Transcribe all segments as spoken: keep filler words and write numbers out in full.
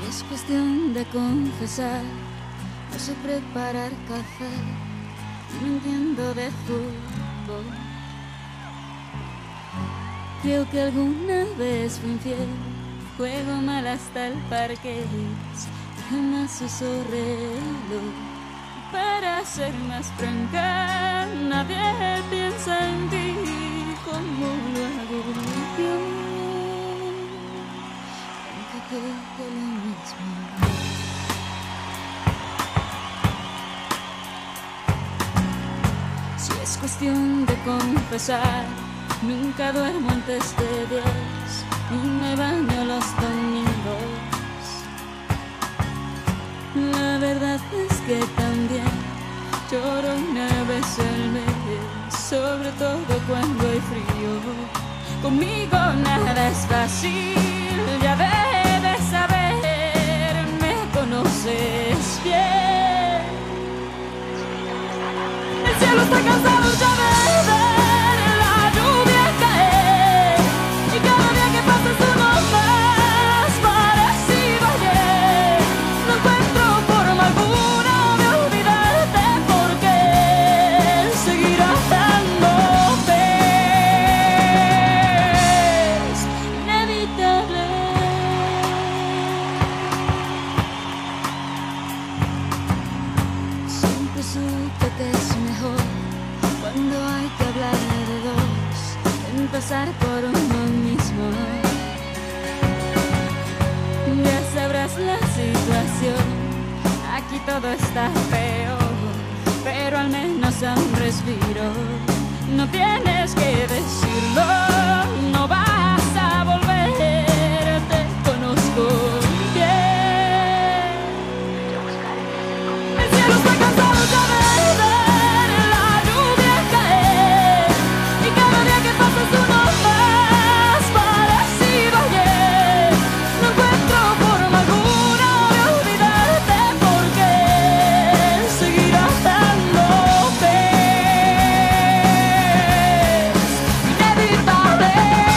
Es cuestión de confesar, no sé preparar café, no entiendo de fútbol. Creo que alguna vez fui infiel, juego mal hasta el parqués, jamás uso reloj. Para ser más franca, nadie piensa en ti como lo hago yo. Aunque creo lo mismo. Si es cuestión de confesar, nunca duermo antes de diez y me baño los domingos. La verdad es que también lloro una vez al mes, sobre todo cuando hay frío. Conmigo nada es fácil, ya debes saber, me conoces bien. El cielo está cansado ya de ver la lluvia caer, y cada día que pasa es uno más parecido a ayer. No encuentro forma alguna de olvidarte, porque seguirás dándote. Es inevitable. Siempre supe que es mejor, cuando hay que hablar de dos, empezar por uno mismo. Ya sabrás la situación, aquí todo está feo, pero al menos a un respiro. No tienes que decirlo, no vas a volver, te conozco bien. El cielo está cansado ya de ver la lluvia caer, y cada día que pasa es uno más parecido a ayer. No encuentro forma alguna de olvidarte, porque seguirás dándote. Es inevitable.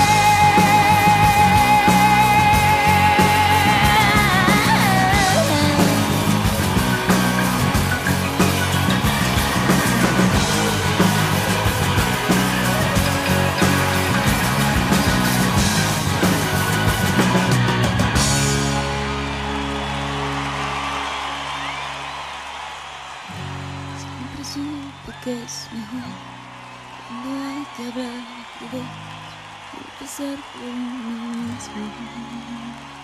Siempre supe que es mejor, cuando hay que hablar de dos, empezar por uno mismo.